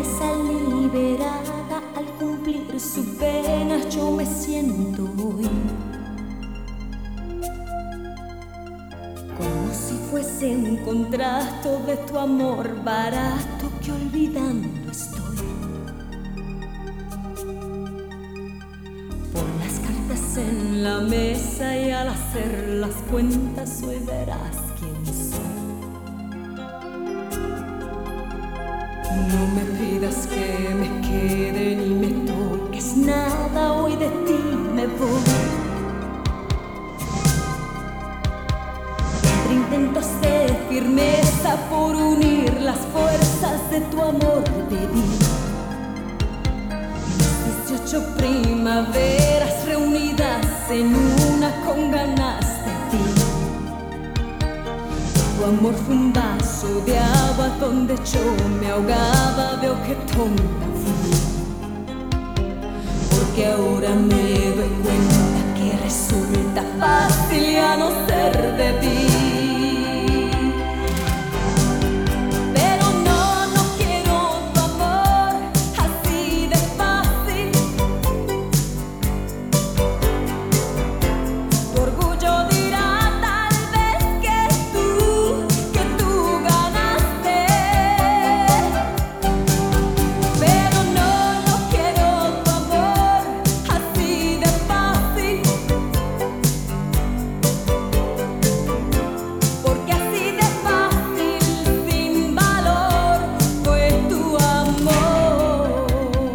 promesa liberada al cumplir su pena, yo me siento hoy como si fuese un contrato de tu amor barato que olvidando estoy. Pon las cartas en la mesa y al hacer las cuentas hoy verás quién soy. No me pidas que me quede ni me toques nada, hoy de ti me voy. Entre intentos de firmeza por unir las fuerzas de tu amor bebí 18 primaveras reunidas en una con ganas de ti. Tu amor fue un vaso de agua donde yo me ahogaba, veo que tonta fui. Porque ahora me doy cuenta que resulta fácil ya no ser de ti. Pero no quiero tu amor así de fácil. Tu orgullo dirá tal vez que tú ganaste. Pero no quiero tu amor así de fácil. Porque así de fácil, sin valor, fue tu amor.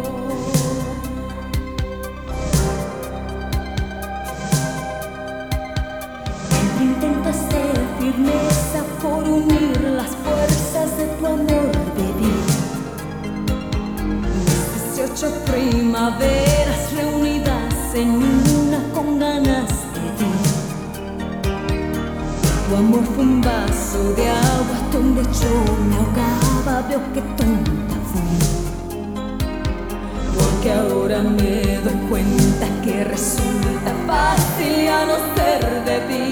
Entre intentos de firmeza por unir las fuerzas de tu amor bebí 18 primaveras reunidas en una con ganas de ti. Tu amor fue un vaso de agua donde yo me ahogaba, veo que tonta fui. Porque ahora me doy cuenta que resulta fácil ya no ser de ti.